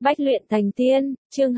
Bách luyện thành tiên, chương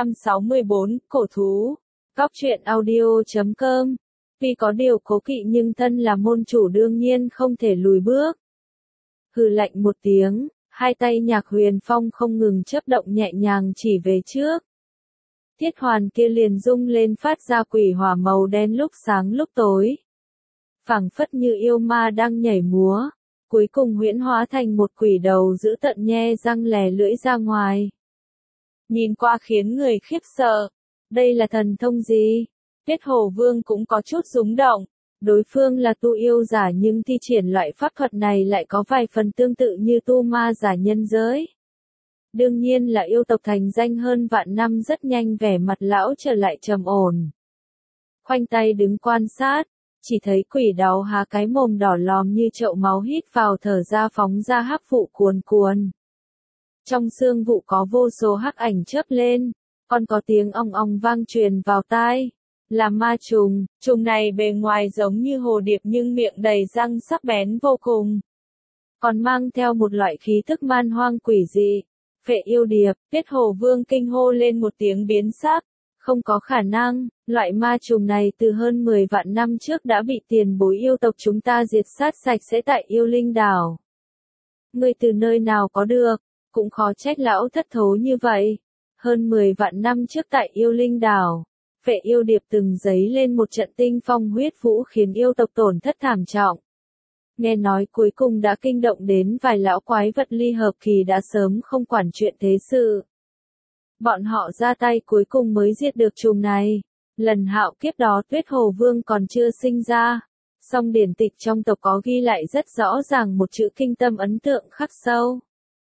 264, cổ thú. Góc truyện audio.com. Vì có điều cố kỵ nhưng thân là môn chủ đương nhiên không thể lùi bước. Hừ lạnh một tiếng, hai tay Nhạc Huyền Phong không ngừng chớp động nhẹ nhàng chỉ về trước. Thiết hoàn kia liền rung lên phát ra quỷ hỏa màu đen lúc sáng lúc tối. Phảng phất như yêu ma đang nhảy múa. Cuối cùng huyễn hóa thành một quỷ đầu dữ tợn nhe răng lè lưỡi ra ngoài. Nhìn qua khiến người khiếp sợ. Đây là thần thông gì? Tuyết Hồ Vương cũng có chút rúng động. Đối phương là tu yêu giả nhưng thi triển loại pháp thuật này lại có vài phần tương tự như tu ma giả nhân giới. Đương nhiên là yêu tộc thành danh hơn vạn năm rất nhanh vẻ mặt lão trở lại trầm ổn. Khoanh tay đứng quan sát. Chỉ thấy quỷ đáo há cái mồm đỏ lòm như chậu máu hít vào thở ra phóng ra hắc vụ cuồn cuồn. Trong xương vụ có vô số hắc ảnh chớp lên, còn có tiếng ong ong vang truyền vào tai. Là ma trùng, trùng này bề ngoài giống như hồ điệp nhưng miệng đầy răng sắc bén vô cùng. Còn mang theo một loại khí thức man hoang quỷ dị. Phệ yêu điệp, Tuyết Hồ Vương kinh hô lên một tiếng biến sắc. Không có khả năng, loại ma trùng này từ hơn 10 vạn năm trước đã bị tiền bối yêu tộc chúng ta diệt sát sạch sẽ tại yêu linh đảo. Ngươi từ nơi nào có được, cũng khó trách lão thất thố như vậy. Hơn 10 vạn năm trước tại yêu linh đảo, Phệ yêu điệp từng giấy lên một trận tinh phong huyết vũ khiến yêu tộc tổn thất thảm trọng. Nghe nói cuối cùng đã kinh động đến vài lão quái vật ly hợp kỳ đã sớm không quản chuyện thế sự. Bọn họ ra tay cuối cùng mới diệt được trùng này. Lần hạo kiếp đó Tuyết Hồ Vương còn chưa sinh ra. Song điển tịch trong tộc có ghi lại rất rõ ràng một chữ kinh tâm ấn tượng khắc sâu.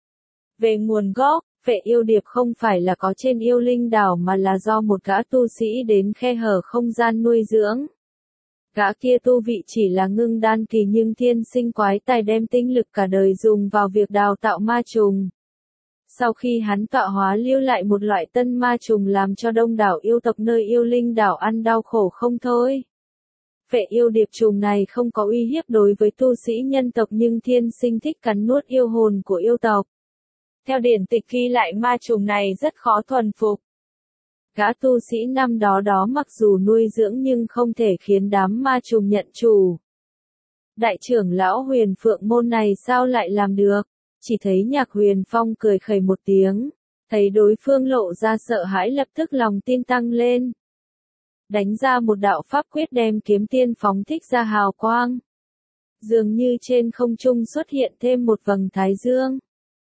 Về nguồn gốc, Phệ yêu điệp không phải là có trên yêu linh đảo mà là do một gã tu sĩ đến khe hở không gian nuôi dưỡng. Gã kia tu vị chỉ là ngưng đan kỳ nhưng thiên sinh quái tài đem tinh lực cả đời dùng vào việc đào tạo ma trùng. Sau khi hắn tọa hóa lưu lại một loại tân ma trùng làm cho đông đảo yêu tộc nơi yêu linh đảo ăn đau khổ không thôi. Phệ yêu điệp trùng này không có uy hiếp đối với tu sĩ nhân tộc nhưng thiên sinh thích cắn nuốt yêu hồn của yêu tộc. Theo điển tịch ghi lại ma trùng này rất khó thuần phục. Gã tu sĩ năm đó mặc dù nuôi dưỡng nhưng không thể khiến đám ma trùng nhận chủ. Đại trưởng lão Huyền Phượng môn này sao lại làm được? Chỉ thấy Nhạc Huyền Phong cười khẩy một tiếng, thấy đối phương lộ ra sợ hãi lập tức lòng tin tăng lên. Đánh ra một đạo pháp quyết đem kiếm tiên phóng thích ra hào quang. Dường như trên không trung xuất hiện thêm một vầng thái dương.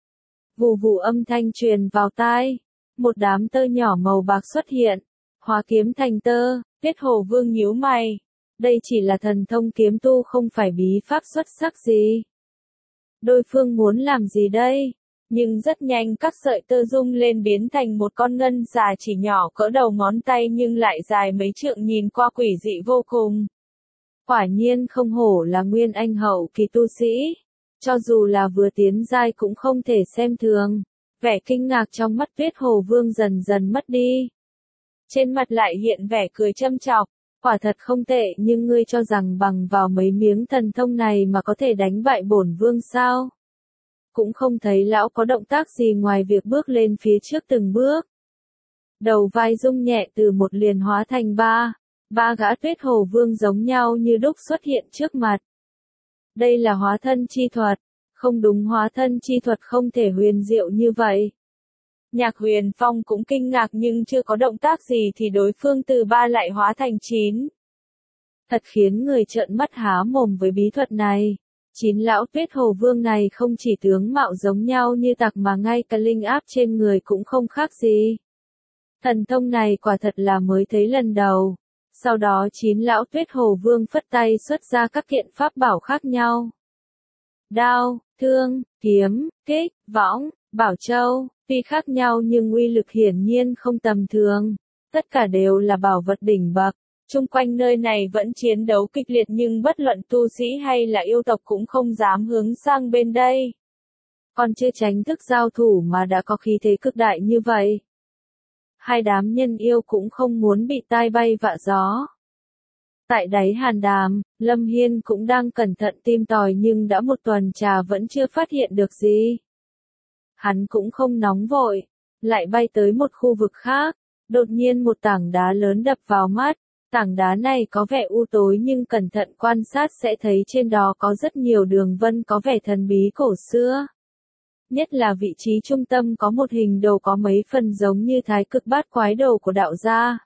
Vù vù âm thanh truyền vào tai, một đám tơ nhỏ màu bạc xuất hiện, hóa kiếm thành tơ. Tuyết Hồ Vương nhíu mày. Đây chỉ là thần thông kiếm tu không phải bí pháp xuất sắc gì. Đối phương muốn làm gì đây? Nhưng rất nhanh các sợi tơ rung lên biến thành một con ngân xà chỉ nhỏ cỡ đầu ngón tay nhưng lại dài mấy trượng nhìn qua quỷ dị vô cùng. Quả nhiên không hổ là nguyên anh hậu kỳ tu sĩ. Cho dù là vừa tiến giai cũng không thể xem thường. Vẻ kinh ngạc trong mắt Tuyết Hồ Vương dần dần mất đi. Trên mặt lại hiện vẻ cười châm chọc. Quả thật không tệ nhưng ngươi cho rằng bằng vào mấy miếng thần thông này mà có thể đánh bại bổn vương sao? Cũng không thấy lão có động tác gì ngoài việc bước lên phía trước từng bước. Đầu vai rung nhẹ từ một liền hóa thành ba gã Tuyết Hồ Vương giống nhau như đúc xuất hiện trước mặt. Đây là hóa thân chi thuật, không đúng hóa thân chi thuật không thể huyền diệu như vậy. Nhạc Huyền Phong cũng kinh ngạc nhưng chưa có động tác gì thì đối phương từ 3 lại hóa thành 9. Thật khiến người trợn mắt há mồm với bí thuật này. 9 lão Tuyết Hồ Vương này không chỉ tướng mạo giống nhau như tặc mà ngay cả linh áp trên người cũng không khác gì. Thần thông này quả thật là mới thấy lần đầu. Sau đó 9 lão Tuyết Hồ Vương phất tay xuất ra các kiện pháp bảo khác nhau. Đao, thương, kiếm, kích, võng, bảo châu. Tuy khác nhau nhưng uy lực hiển nhiên không tầm thường. Tất cả đều là bảo vật đỉnh bậc. Chung quanh nơi này vẫn chiến đấu kịch liệt nhưng bất luận tu sĩ hay là yêu tộc cũng không dám hướng sang bên đây. Còn chưa tránh thức giao thủ mà đã có khí thế cực đại như vậy. Hai đám nhân yêu cũng không muốn bị tai bay vạ gió. Tại đáy hàn đàm, Lâm Hiên cũng đang cẩn thận tìm tòi nhưng đã một tuần trà vẫn chưa phát hiện được gì. Hắn cũng không nóng vội, lại bay tới một khu vực khác. Đột nhiên một tảng đá lớn đập vào mắt. Tảng đá này có vẻ u tối nhưng cẩn thận quan sát sẽ thấy trên đó có rất nhiều đường vân có vẻ thần bí cổ xưa. Nhất là vị trí trung tâm có một hình đồ có mấy phần giống như thái cực bát quái đồ của đạo gia.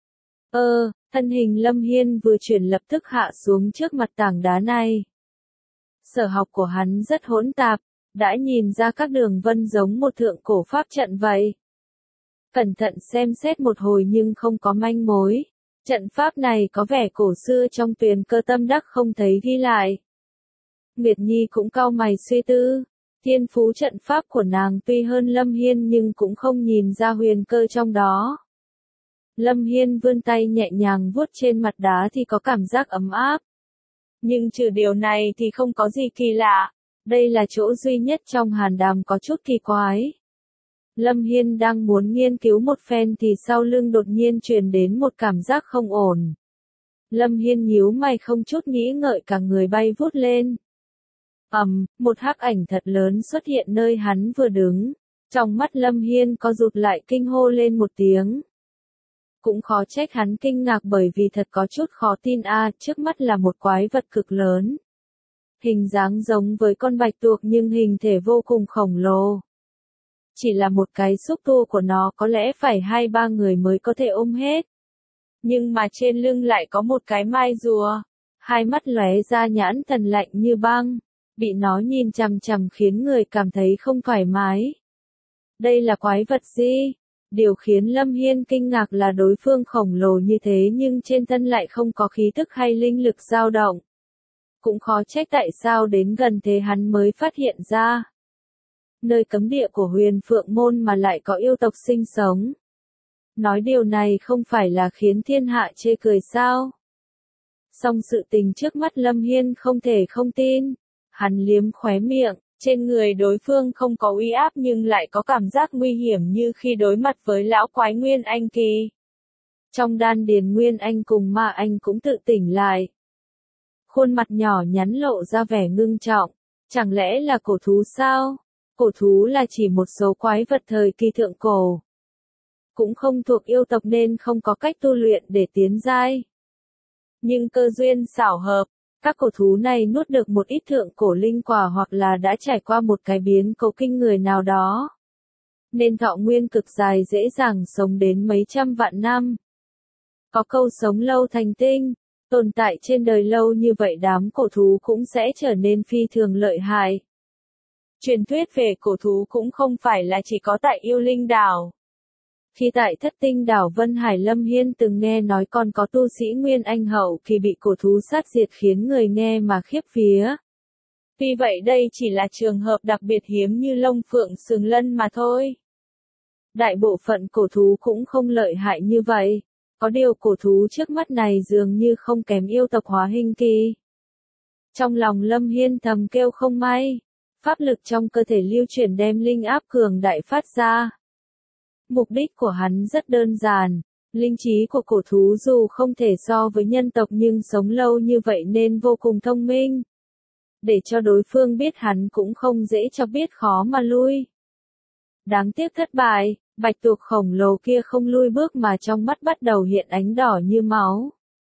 Thân hình Lâm Hiên vừa chuyển lập tức hạ xuống trước mặt tảng đá này. Sở học của hắn rất hỗn tạp, đã nhìn ra các đường vân giống một thượng cổ pháp trận vậy. Cẩn thận xem xét một hồi nhưng không có manh mối. Trận pháp này có vẻ cổ xưa trong Tuyền Cơ Tâm Đắc không thấy ghi lại. Nguyệt Nhi cũng cau mày suy tư. Thiên phú trận pháp của nàng tuy hơn Lâm Hiên nhưng cũng không nhìn ra huyền cơ trong đó. Lâm Hiên vươn tay nhẹ nhàng vuốt trên mặt đá thì có cảm giác ấm áp. Nhưng trừ điều này thì không có gì kỳ lạ. Đây là chỗ duy nhất trong hàn đàm có chút kỳ quái. Lâm Hiên đang muốn nghiên cứu một phen thì sau lưng đột nhiên truyền đến một cảm giác không ổn. Lâm Hiên nhíu mày không chút nghĩ ngợi cả người bay vút lên. Một hắc ảnh thật lớn xuất hiện nơi hắn vừa đứng. Trong mắt Lâm Hiên có rụt lại kinh hô lên một tiếng. Cũng khó trách hắn kinh ngạc bởi vì thật có chút khó tin trước mắt là một quái vật cực lớn. Hình dáng giống với con bạch tuộc nhưng hình thể vô cùng khổng lồ. Chỉ là một cái xúc tu của nó có lẽ phải 2-3 người mới có thể ôm hết. Nhưng mà trên lưng lại có một cái mai rùa. Hai mắt lóe ra nhãn thần lạnh như băng. Bị nó nhìn chằm chằm khiến người cảm thấy không thoải mái. Đây là quái vật gì? Điều khiến Lâm Hiên kinh ngạc là đối phương khổng lồ như thế nhưng trên thân lại không có khí tức hay linh lực dao động. Cũng khó trách tại sao đến gần thế hắn mới phát hiện ra. Nơi cấm địa của Huyền Phượng Môn mà lại có yêu tộc sinh sống. Nói điều này không phải là khiến thiên hạ chê cười sao? Song sự tình trước mắt Lâm Hiên không thể không tin. Hắn liếm khóe miệng, trên người đối phương không có uy áp nhưng lại có cảm giác nguy hiểm như khi đối mặt với lão quái Nguyên Anh kỳ. Trong đan điền Nguyên Anh cùng Ma Anh cũng tự tỉnh lại. Khuôn mặt nhỏ nhắn lộ ra vẻ ngưng trọng, chẳng lẽ là cổ thú sao? Cổ thú là chỉ một số quái vật thời kỳ thượng cổ. Cũng không thuộc yêu tộc nên không có cách tu luyện để tiến giai. Nhưng cơ duyên xảo hợp. Các cổ thú này nuốt được một ít thượng cổ linh quả hoặc là đã trải qua một cái biến cố kinh người nào đó. Nên thọ nguyên cực dài dễ dàng sống đến mấy trăm vạn năm. Có câu sống lâu thành tinh, tồn tại trên đời lâu như vậy đám cổ thú cũng sẽ trở nên phi thường lợi hại. Truyền thuyết về cổ thú cũng không phải là chỉ có tại Yêu Linh Đảo. Khi tại Thất Tinh Đảo Vân Hải Lâm Hiên từng nghe nói còn có tu sĩ Nguyên Anh hậu kỳ bị cổ thú sát diệt khiến người nghe mà khiếp vía. Tuy vậy đây chỉ là trường hợp đặc biệt hiếm như Long Phượng Sừng Lân mà thôi. Đại bộ phận cổ thú cũng không lợi hại như vậy. Có điều cổ thú trước mắt này dường như không kém yêu tộc hóa hình kỳ. Trong lòng Lâm Hiên thầm kêu không may. Pháp lực trong cơ thể lưu chuyển đem linh áp cường đại phát ra. Mục đích của hắn rất đơn giản, linh trí của cổ thú dù không thể so với nhân tộc nhưng sống lâu như vậy nên vô cùng thông minh. Để cho đối phương biết hắn cũng không dễ cho biết khó mà lui. Đáng tiếc thất bại, bạch tuộc khổng lồ kia không lui bước mà trong mắt bắt đầu hiện ánh đỏ như máu.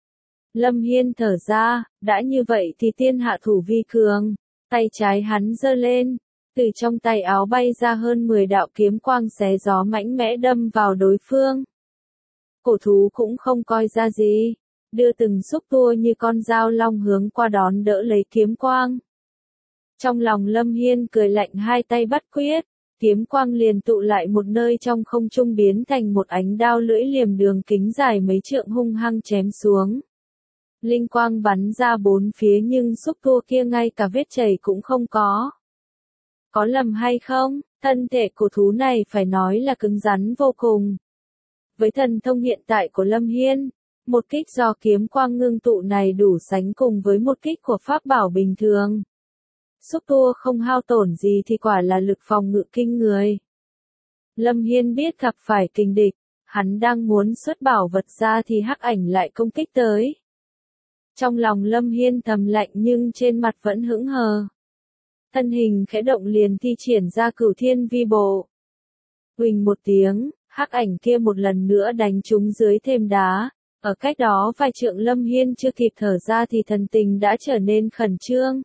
Lâm Hiên thở ra, đã như vậy thì tiên hạ thủ vi cường, tay trái hắn giơ lên. Từ trong tay áo bay ra hơn 10 đạo kiếm quang xé gió mãnh mẽ đâm vào đối phương. Cổ thú cũng không coi ra gì, đưa từng xúc tua như con dao long hướng qua đón đỡ lấy kiếm quang. Trong lòng Lâm Hiên cười lạnh hai tay bắt quyết, kiếm quang liền tụ lại một nơi trong không trung biến thành một ánh đao lưỡi liềm đường kính dài mấy trượng hung hăng chém xuống. Linh quang bắn ra bốn phía nhưng xúc tua kia ngay cả vết chảy cũng không có. Có lầm hay không, thân thể cổ thú này phải nói là cứng rắn vô cùng. Với thần thông hiện tại của Lâm Hiên, một kích do kiếm quang ngưng tụ này đủ sánh cùng với một kích của pháp bảo bình thường. Xúc tua không hao tổn gì thì quả là lực phòng ngự kinh người. Lâm Hiên biết gặp phải kình địch, hắn đang muốn xuất bảo vật ra thì hắc ảnh lại công kích tới. Trong lòng Lâm Hiên thầm lạnh nhưng trên mặt vẫn hững hờ. Thân hình khẽ động liền thi triển ra Cửu Thiên Vi Bộ. Huỳnh một tiếng, hắc ảnh kia một lần nữa đánh trúng dưới thềm đá. Ở cách đó vài trượng Lâm Hiên chưa kịp thở ra thì thần tình đã trở nên khẩn trương.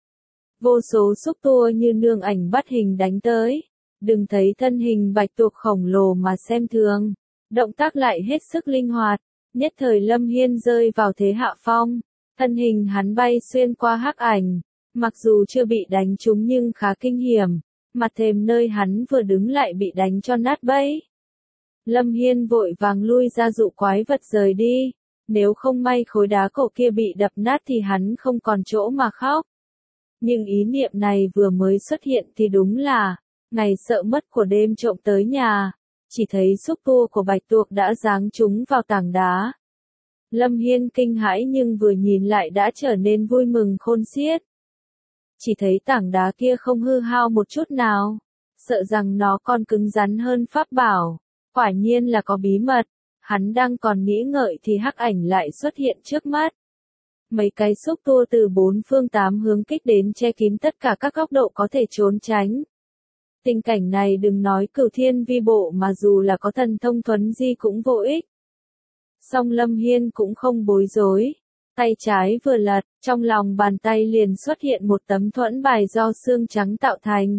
Vô số xúc tua như nương ảnh bắt hình đánh tới. Đừng thấy thân hình bạch tuộc khổng lồ mà xem thường. Động tác lại hết sức linh hoạt. Nhất thời Lâm Hiên rơi vào thế hạ phong. Thân hình hắn bay xuyên qua hắc ảnh. Mặc dù chưa bị đánh trúng nhưng khá kinh hiểm. Mặt thềm nơi hắn vừa đứng lại bị đánh cho nát bấy. Lâm Hiên vội vàng lui ra dụ quái vật rời đi. Nếu không may khối đá cổ kia bị đập nát thì hắn không còn chỗ mà khóc. Nhưng ý niệm này vừa mới xuất hiện thì đúng là, ngày sợ mất của đêm trộm tới nhà. Chỉ thấy xúc tua của bạch tuộc đã giáng trúng vào tảng đá. Lâm Hiên kinh hãi nhưng vừa nhìn lại đã trở nên vui mừng khôn xiết. Chỉ thấy tảng đá kia không hư hao một chút nào. Sợ rằng nó còn cứng rắn hơn pháp bảo. Quả nhiên là có bí mật. Hắn đang còn nghĩ ngợi thì hắc ảnh lại xuất hiện trước mắt. Mấy cái xúc tua từ bốn phương tám hướng kích đến che kín tất cả các góc độ có thể trốn tránh. Tình cảnh này đừng nói cửu thiên vi bộ mà dù là có thần thông thuấn di cũng vô ích. Song Lâm Hiên cũng không bối rối. Tay trái vừa lật, trong lòng bàn tay liền xuất hiện một tấm thuẫn bài do xương trắng tạo thành.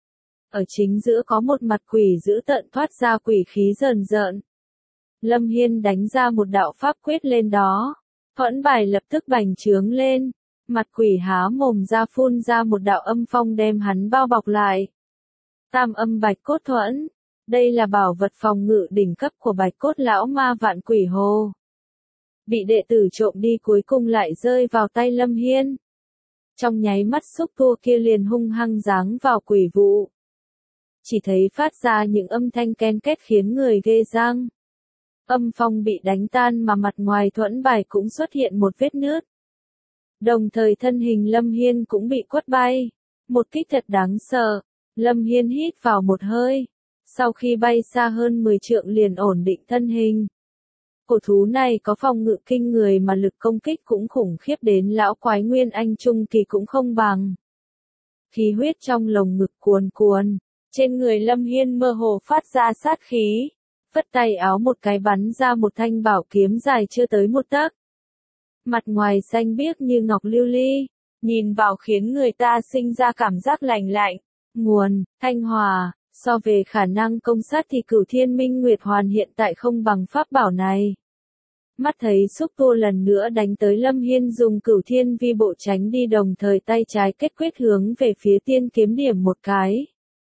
Ở chính giữa có một mặt quỷ dữ tợn thoát ra quỷ khí rờn rợn. Lâm Hiên đánh ra một đạo pháp quyết lên đó. Thuẫn bài lập tức bành trướng lên. Mặt quỷ há mồm ra phun ra một đạo âm phong đem hắn bao bọc lại. Tam âm bạch cốt thuẫn. Đây là bảo vật phòng ngự đỉnh cấp của bạch cốt lão ma vạn quỷ hồ. Bị đệ tử trộm đi cuối cùng lại rơi vào tay Lâm Hiên. Trong nháy mắt xúc tua kia liền hung hăng giáng vào quỷ vụ. Chỉ thấy phát ra những âm thanh ken két khiến người ghê răng. Âm phong bị đánh tan mà mặt ngoài thuẫn bài cũng xuất hiện một vết nứt. Đồng thời thân hình Lâm Hiên cũng bị quất bay. Một kích thật đáng sợ. Lâm Hiên hít vào một hơi. Sau khi bay xa hơn 10 trượng liền ổn định thân hình. Cổ thú này có phòng ngự kinh người mà lực công kích cũng khủng khiếp đến lão quái nguyên anh trung kỳ cũng không bằng. Khí huyết trong lồng ngực cuồn cuồn. Trên người Lâm Hiên mơ hồ phát ra sát khí. Vất tay áo một cái bắn ra một thanh bảo kiếm dài chưa tới một tấc. Mặt ngoài xanh biếc như ngọc lưu ly, nhìn vào khiến người ta sinh ra cảm giác lành lạnh. Nguồn, Thanh Hòa, so về khả năng công sát thì Cửu Thiên Minh Nguyệt Hoàn hiện tại không bằng pháp bảo này. Mắt thấy xúc tua lần nữa đánh tới Lâm Hiên dùng Cửu Thiên vi bộ tránh đi đồng thời tay trái kết quyết hướng về phía tiên kiếm điểm một cái.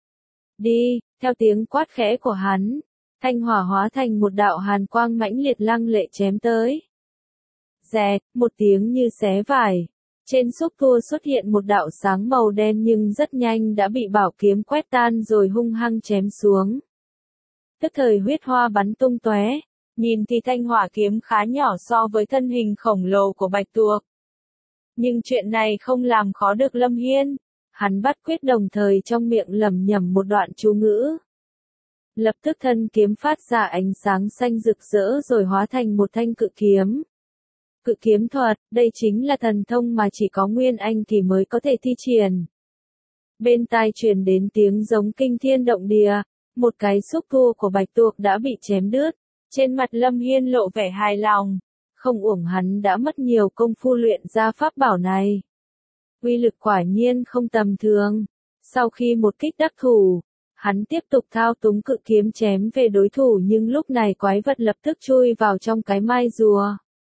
Đi, theo tiếng quát khẽ của hắn. Thanh hỏa hóa thành một đạo hàn quang mãnh liệt lăng lệ chém tới. Rẹt, một tiếng như xé vải. Trên xúc tua xuất hiện một đạo sáng màu đen nhưng rất nhanh đã bị bảo kiếm quét tan rồi hung hăng chém xuống. Tức thời huyết hoa bắn tung tóe. Nhìn thì thanh hỏa kiếm khá nhỏ so với thân hình khổng lồ của bạch tuộc. Nhưng chuyện này không làm khó được Lâm Hiên. Hắn bắt quyết đồng thời trong miệng lẩm nhẩm một đoạn chú ngữ. Lập tức thân kiếm phát ra ánh sáng xanh rực rỡ rồi hóa thành một thanh cự kiếm. Cự kiếm thuật, đây chính là thần thông mà chỉ có Nguyên Anh kỳ mới có thể thi triển. Bên tai truyền đến tiếng giống kinh thiên động địa, một cái xúc tua của bạch tuộc đã bị chém đứt. Trên mặt Lâm Hiên lộ vẻ hài lòng, không uổng hắn đã mất nhiều công phu luyện ra pháp bảo này. Uy lực quả nhiên không tầm thường. Sau khi một kích đắc thủ, hắn tiếp tục thao túng cự kiếm chém về đối thủ nhưng lúc này quái vật lập tức chui vào trong cái mai rùa.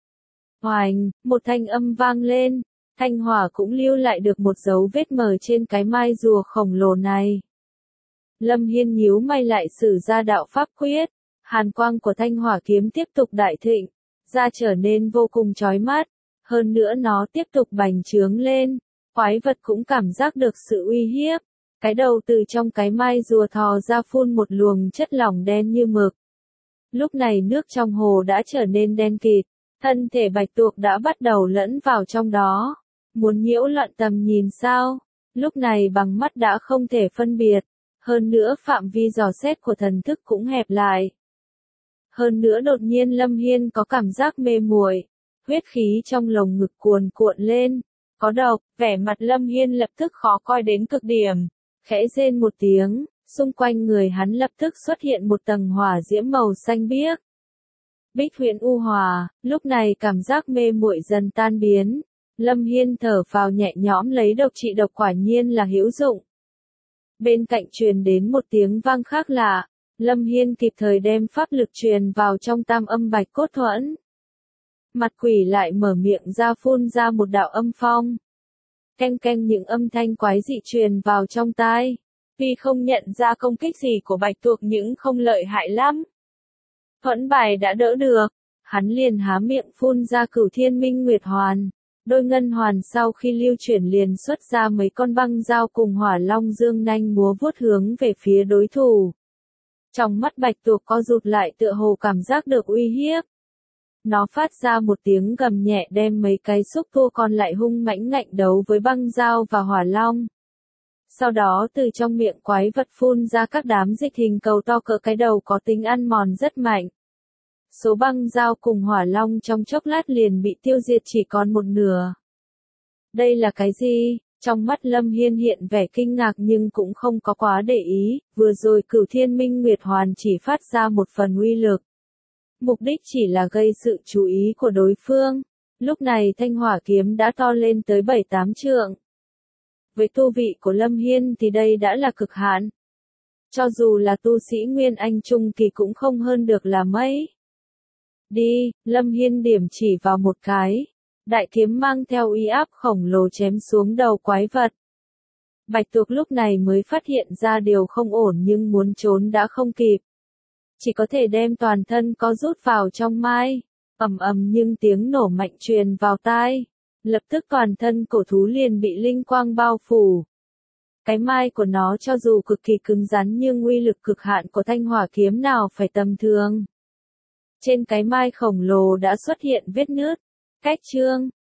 Hoành, một thanh âm vang lên, thanh hỏa cũng lưu lại được một dấu vết mờ trên cái mai rùa khổng lồ này. Lâm Hiên nhíu mày lại sử ra đạo pháp quyết, hàn quang của thanh hỏa kiếm tiếp tục đại thịnh, ra trở nên vô cùng chói mắt, hơn nữa nó tiếp tục bành trướng lên, quái vật cũng cảm giác được sự uy hiếp. Cái đầu từ trong cái mai rùa thò ra phun một luồng chất lỏng đen như mực. Lúc này nước trong hồ đã trở nên đen kịt, thân thể bạch tuộc đã bắt đầu lẫn vào trong đó. Muốn nhiễu loạn tầm nhìn sao? Lúc này bằng mắt đã không thể phân biệt. Hơn nữa phạm vi dò xét của thần thức cũng hẹp lại. Hơn nữa đột nhiên Lâm Hiên có cảm giác mê muội, huyết khí trong lồng ngực cuồn cuộn lên. Có độc, vẻ mặt Lâm Hiên lập tức khó coi đến cực điểm. Khẽ rên một tiếng, xung quanh người hắn lập tức xuất hiện một tầng hỏa diễm màu xanh biếc. Bích Huyễn U Hòa, lúc này cảm giác mê muội dần tan biến. Lâm Hiên thở phào nhẹ nhõm lấy độc trị độc quả nhiên là hữu dụng. Bên cạnh truyền đến một tiếng vang khác lạ, Lâm Hiên kịp thời đem pháp lực truyền vào trong tam âm bạch cốt thuẫn. Mặt quỷ lại mở miệng ra phun ra một đạo âm phong. Canh canh những âm thanh quái dị truyền vào trong tai. Vì không nhận ra công kích gì của bạch tuộc nhưng không lợi hại lắm. Thuẫn bài đã đỡ được, hắn liền há miệng phun ra Cửu Thiên Minh Nguyệt Hoàn. Đôi ngân hoàn sau khi lưu chuyển liền xuất ra mấy con băng dao cùng hỏa long dương nanh múa vuốt hướng về phía đối thủ. Trong mắt bạch tuộc co rụt lại tựa hồ cảm giác được uy hiếp. Nó phát ra một tiếng gầm nhẹ đem mấy cái xúc tua còn lại hung mãnh ngạnh đấu với băng dao và hỏa long. Sau đó từ trong miệng quái vật phun ra các đám dịch hình cầu to cỡ cái đầu có tính ăn mòn rất mạnh. Số băng dao cùng hỏa long trong chốc lát liền bị tiêu diệt chỉ còn một nửa. Đây là cái gì? Trong mắt Lâm Hiên hiện vẻ kinh ngạc nhưng cũng không có quá để ý, vừa rồi Cửu Thiên Minh Nguyệt Hoàn chỉ phát ra một phần uy lực. Mục đích chỉ là gây sự chú ý của đối phương. Lúc này thanh hỏa kiếm đã to lên tới 7-8 trượng. Với tu vị của Lâm Hiên thì đây đã là cực hạn. Cho dù là tu sĩ Nguyên Anh Trung kỳ cũng không hơn được là mấy. Đi, Lâm Hiên điểm chỉ vào một cái. Đại kiếm mang theo uy áp khổng lồ chém xuống đầu quái vật. Bạch tuộc lúc này mới phát hiện ra điều không ổn nhưng muốn trốn đã không kịp. Chỉ có thể đem toàn thân có rút vào trong mai. Ầm ầm nhưng tiếng nổ mạnh truyền vào tai. Lập tức toàn thân cổ thú liền bị linh quang bao phủ. Cái mai của nó cho dù cực kỳ cứng rắn nhưng uy lực cực hạn của thanh hỏa kiếm nào phải tầm thường. Trên cái mai khổng lồ đã xuất hiện vết nứt. Cách chương